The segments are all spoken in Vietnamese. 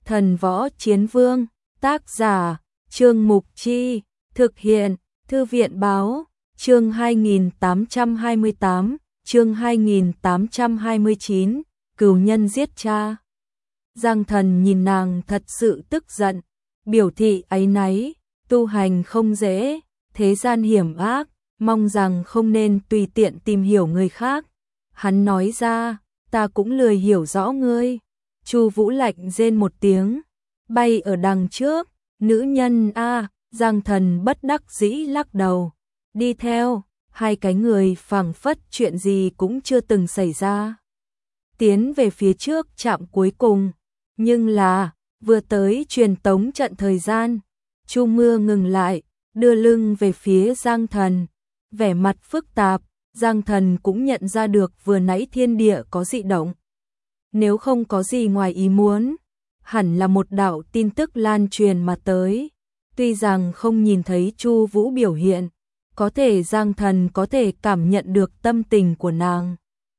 Thần Võ Chiến Vương, tác giả, Trương Mục Chi, thực hiện, Thư viện Báo, chương 2828, chương 2829, cừu nhân giết cha. Giang Thần nhìn nàng thật sự tức giận, biểu thị áy náy, tu hành không dễ, thế gian hiểm ác, mong rằng không nên tùy tiện tìm hiểu người khác. Hắn nói ra, ta cũng lười hiểu rõ ngươi. Chu Vũ lạnh rên một tiếng, bay ở đằng trước, nữ nhân a. Giang Thần bất đắc dĩ lắc đầu, đi theo, hai cái người phảng phất chuyện gì cũng chưa từng xảy ra. Tiến về phía trước trạm cuối cùng, nhưng là, vừa tới truyền tống trận thời gian, Chu Mưa ngừng lại, đưa lưng về phía Giang Thần, vẻ mặt phức tạp. Giang Thần cũng nhận ra được vừa nãy thiên địa có dị động. Nếu không có gì ngoài ý muốn, hẳn là một đạo tin tức lan truyền mà tới. Tuy rằng không nhìn thấy Chu Vũ biểu hiện, có thể Giang Thần có thể cảm nhận được tâm tình của nàng.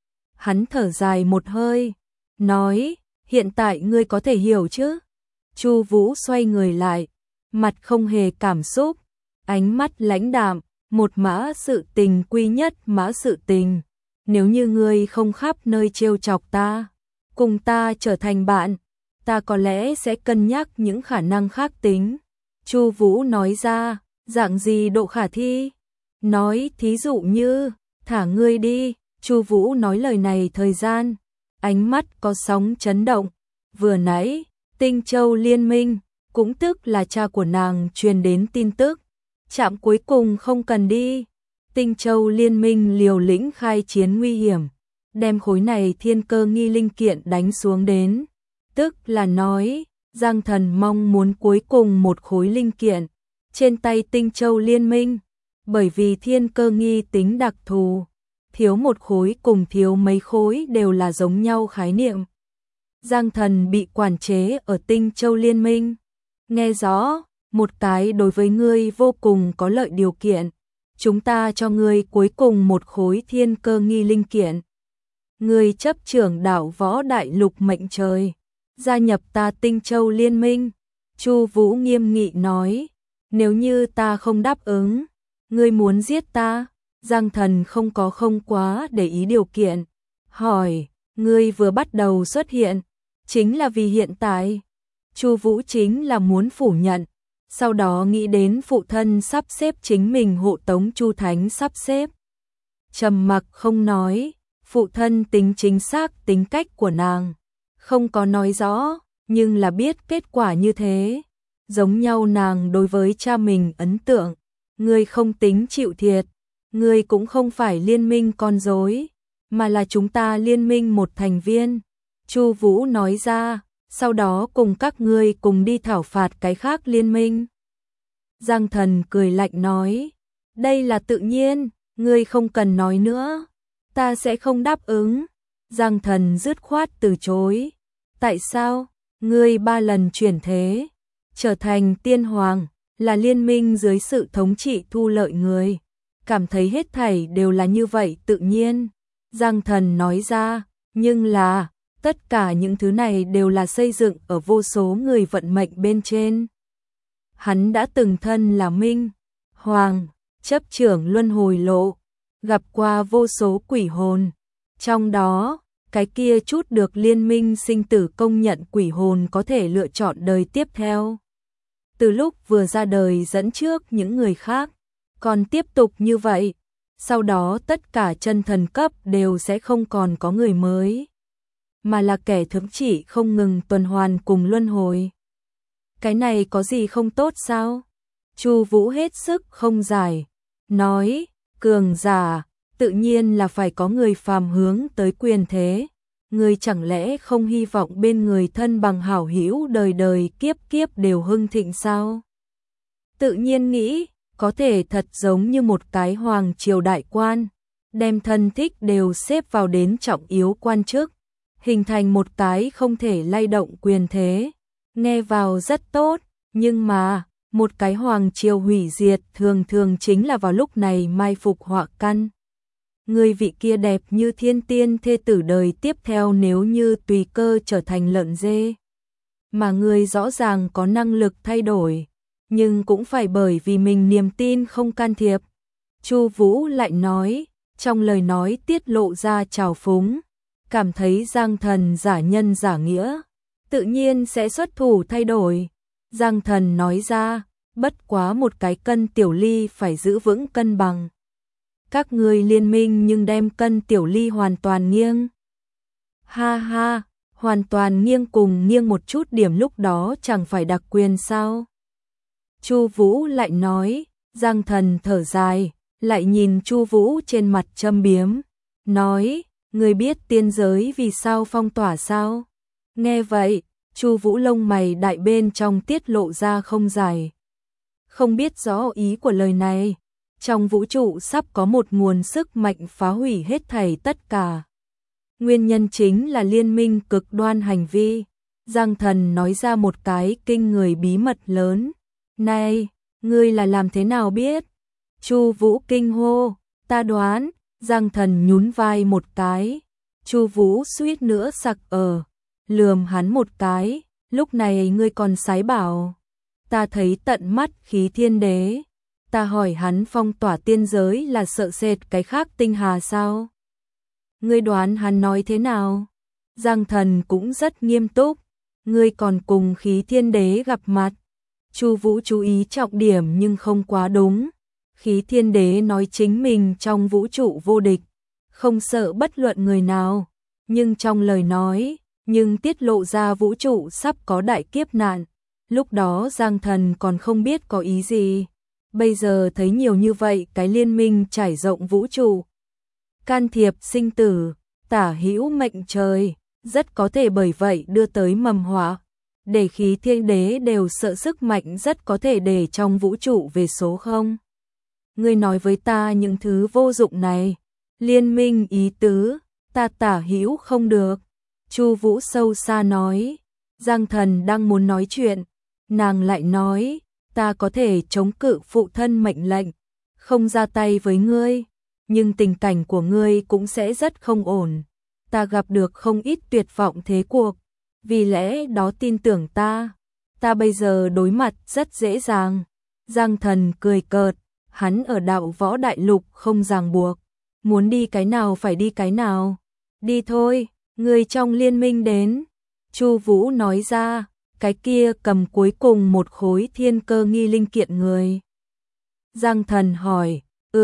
Hắn thở dài một hơi, nói, hiện tại ngươi có thể hiểu chứ? Chu Vũ xoay người lại, mặt không hề cảm xúc, ánh mắt lãnh đạm, một mã sự tình quy nhất mã sự tình. Nếu như ngươi không khắp nơi trêu chọc ta, cùng ta trở thành bạn, ta có lẽ sẽ cân nhắc những khả năng khác tính. Chu Vũ nói ra, dạng gì độ khả thi? Nói thí dụ như, thả ngươi đi. Chu Vũ nói lời này thời gian, ánh mắt có sóng chấn động. Vừa nãy, Tinh Châu Liên Minh, cũng tức là cha của nàng truyền đến tin tức. Trạm cuối cùng không cần đi. Tinh Châu Liên Minh liều lĩnh khai chiến nguy hiểm, đem khối này thiên cơ nghi linh kiện đánh xuống đến. Tức là nói, Giang Thần mong muốn cuối cùng một khối linh kiện trên tay Tinh Châu Liên Minh, bởi vì thiên cơ nghi tính đặc thù, thiếu một khối cùng thiếu mấy khối đều là giống nhau khái niệm. Giang Thần bị quản chế ở Tinh Châu Liên Minh. Nghe rõ, một cái đối với ngươi vô cùng có lợi điều kiện, chúng ta cho ngươi cuối cùng một khối thiên cơ nghi linh kiện. Ngươi chấp trưởng đảo Võ Đại Lục mệnh trời, gia nhập ta Tinh Châu Liên Minh. Chu Vũ nghiêm nghị nói, nếu như ta không đáp ứng, ngươi muốn giết ta? Giang Thần không quá để ý điều kiện, hỏi, ngươi vừa bắt đầu xuất hiện, chính là vì hiện tại? Chu Vũ chính là muốn phủ nhận, sau đó nghĩ đến phụ thân sắp xếp chính mình hộ tống Chu Thánh sắp xếp. Trầm mặc không nói, phụ thân tính chính xác tính cách của nàng, không có nói rõ, nhưng là biết kết quả như thế. Giống nhau nàng đối với cha mình ấn tượng, ngươi không tính chịu thiệt, ngươi cũng không phải liên minh con rối, mà là chúng ta liên minh một thành viên. Chu Vũ nói ra, sau đó cùng các ngươi cùng đi thảo phạt cái khác liên minh. Giang Thần cười lạnh nói, đây là tự nhiên, ngươi không cần nói nữa, ta sẽ không đáp ứng. Giang Thần dứt khoát từ chối. Tại sao? Ngươi 3 lần chuyển thế, trở thành tiên hoàng, là liên minh dưới sự thống trị thu lợi người, cảm thấy hết thảy đều là như vậy tự nhiên. Giang Thần nói ra, nhưng là, tất cả những thứ này đều là xây dựng ở vô số người vận mệnh bên trên. Hắn đã từng thân là Minh Hoàng, chấp trưởng luân hồi lộ, gặp qua vô số quỷ hồn, trong đó, cái kia chút được liên minh sinh tử công nhận quỷ hồn có thể lựa chọn đời tiếp theo. Từ lúc vừa ra đời dẫn trước những người khác, còn tiếp tục như vậy, sau đó tất cả chân thần cấp đều sẽ không còn có người mới, mà là kẻ thống trị không ngừng tuần hoàn cùng luân hồi. Cái này có gì không tốt sao? Chu Vũ hết sức không giải, nói, cường giả, tự nhiên là phải có người phàm hướng tới quyền thế. Ngươi chẳng lẽ không hy vọng bên người thân bằng hảo hữu đời đời kiếp kiếp đều hưng thịnh sao? Tự nhiên nghĩ, có thể thật giống như một cái hoàng triều đại quan, đem thân thích đều xếp vào đến trọng yếu quan chức, hình thành một cái không thể lay động quyền thế. Nghe vào rất tốt, nhưng mà, một cái hoàng triều hủy diệt thường thường chính là vào lúc này mai phục họa căn. Người vị kia đẹp như thiên tiên thê tử đời tiếp theo nếu như tùy cơ trở thành lợn dê, mà ngươi rõ ràng có năng lực thay đổi, nhưng cũng phải bởi vì mình niềm tin không can thiệp. Chu Vũ lại nói, trong lời nói tiết lộ ra trào phúng, cảm thấy Giang Thần giả nhân giả nghĩa, tự nhiên sẽ xuất thủ thay đổi. Giang Thần nói ra, bất quá một cái cân tiểu ly phải giữ vững cân bằng. Các ngươi liên minh nhưng đem cân tiểu ly hoàn toàn nghiêng. Ha ha, hoàn toàn nghiêng cùng nghiêng một chút điểm lúc đó chẳng phải đặc quyền sao? Chu Vũ lại nói, Giang Thần thở dài, lại nhìn Chu Vũ trên mặt châm biếm, nói, ngươi biết tiên giới vì sao phong tỏa sao? Nghe vậy, Chu Vũ lông mày đại bên trong tiết lộ ra không dài. Không biết rõ ý của lời này, trong vũ trụ sắp có một nguồn sức mạnh phá hủy hết thảy tất cả. Nguyên nhân chính là liên minh cực đoan hành vi. Giang Thần nói ra một cái kinh người bí mật lớn. Này, ngươi là làm thế nào biết? Chu Vũ kinh hô, ta đoán. Giang Thần nhún vai một cái. Chu Vũ suýt nữa sặc lườm hắn một cái. Lúc này ngươi còn sái bảo, ta thấy tận mắt khí thiên đế. Ta hỏi hắn phong tỏa tiên giới là sợ sệt cái khác tinh hà sao? Ngươi đoán hắn nói thế nào? Giang Thần cũng rất nghiêm túc. Ngươi còn cùng khí thiên đế gặp mặt. Chu Vũ chú ý trọng điểm nhưng không quá đúng. Khí thiên đế nói chính mình trong vũ trụ vô địch, không sợ bất luận người nào. Nhưng trong lời nói, nhưng tiết lộ ra vũ trụ sắp có đại kiếp nạn. Lúc đó Giang Thần còn không biết có ý gì. Bây giờ thấy nhiều như vậy cái liên minh trải rộng vũ trụ, can thiệp sinh tử, tả hữu mệnh trời, rất có thể bởi vậy đưa tới mầm họa. Để khí thiên đế đều sợ sức mạnh rất có thể để trong vũ trụ về số không. Ngươi nói với ta những thứ vô dụng này, liên minh ý tứ, ta tả hữu không được. Chu Vũ sâu xa nói, Giang Thần đang muốn nói chuyện, nàng lại nói, ta có thể chống cự phụ thân mệnh lệnh, không ra tay với ngươi, nhưng tình cảnh của ngươi cũng sẽ rất không ổn. Ta gặp được không ít tuyệt vọng thế cuộc, vì lẽ đó tin tưởng ta bây giờ đối mặt rất dễ dàng. Giang Thần cười cợt, hắn ở đạo võ đại lục không ràng buộc, muốn đi cái nào phải đi cái nào. Đi thôi, người trong liên minh đến. Chu Vũ nói ra, cái kia cầm cuối cùng một khối thiên cơ nghi linh kiện người. Giang Thần hỏi,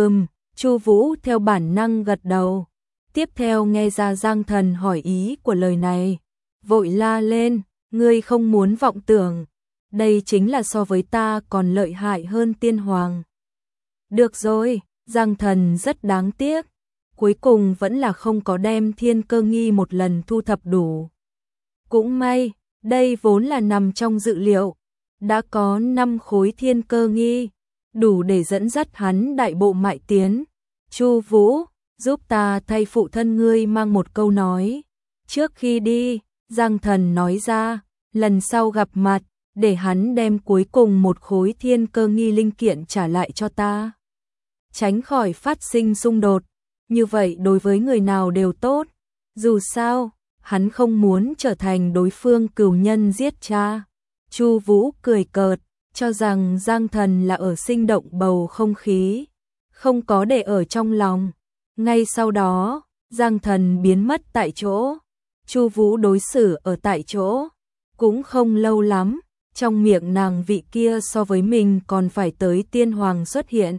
Chu Vũ theo bản năng gật đầu. Tiếp theo nghe ra Giang Thần hỏi ý của lời này, vội la lên, ngươi không muốn vọng tưởng, đây chính là so với ta còn lợi hại hơn tiên hoàng. Được rồi, Giang Thần rất đáng tiếc, cuối cùng vẫn là không có đem thiên cơ nghi một lần thu thập đủ. Cũng may, đây vốn là nằm trong dự liệu, đã có 5 khối thiên cơ nghi, đủ để dẫn dắt hắn đại bộ mại tiến. Chu Vũ, giúp ta thay phụ thân ngươi mang một câu nói. Trước khi đi, Giang Thần nói ra, lần sau gặp mặt, để hắn đem cuối cùng một khối thiên cơ nghi linh kiện trả lại cho ta. Tránh khỏi phát sinh xung đột, như vậy đối với người nào đều tốt. Dù sao, hắn không muốn trở thành đối phương cừu nhân giết cha. Chu Vũ cười cợt, cho rằng Giang Thần là ở sinh động bầu không khí, không có để ở trong lòng. Ngay sau đó, Giang Thần biến mất tại chỗ. Chu Vũ đối xử ở tại chỗ cũng không lâu lắm, trong miệng nàng vị kia so với mình còn phải tới tiên hoàng xuất hiện.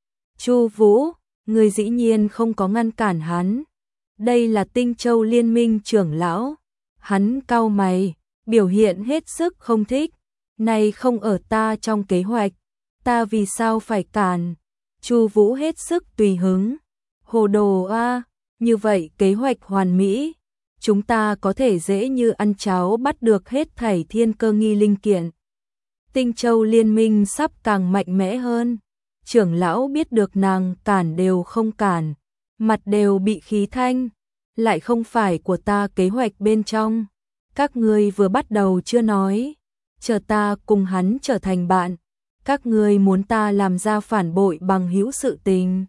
Chu Vũ, người dĩ nhiên không có ngăn cản hắn. Đây là Tinh Châu Liên minh trưởng lão. Hắn cau mày, biểu hiện hết sức không thích. Này không ở ta trong kế hoạch, ta vì sao phải cản? Chu Vũ hết sức tùy hứng. Hồ đồ a, như vậy kế hoạch hoàn mỹ, chúng ta có thể dễ như ăn cháo bắt được hết thảy thiên cơ nghi linh kiện. Tinh Châu Liên minh sắp càng mạnh mẽ hơn. Trưởng lão biết được nàng cản đều không cản, mặt đều bị khí thanh, lại không phải của ta kế hoạch bên trong. Các ngươi vừa bắt đầu chưa nói, chờ ta cùng hắn trở thành bạn, các ngươi muốn ta làm ra phản bội bằng hữu sự tình.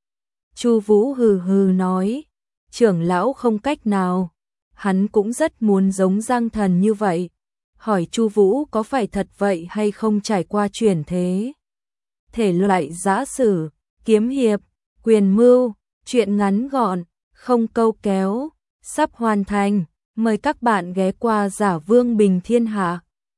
Chu Vũ hừ hừ nói, trưởng lão không cách nào, hắn cũng rất muốn giống Giang Thần như vậy. hỏi Chu Vũ có phải thật vậy hay không, trải qua chuyển thế. Thể loại giã sử, kiếm hiệp, quyền mưu, truyện ngắn gọn, không câu kéo, sắp hoàn thành. Mời các bạn ghé qua Giả Vương Bình Thiên Hạ.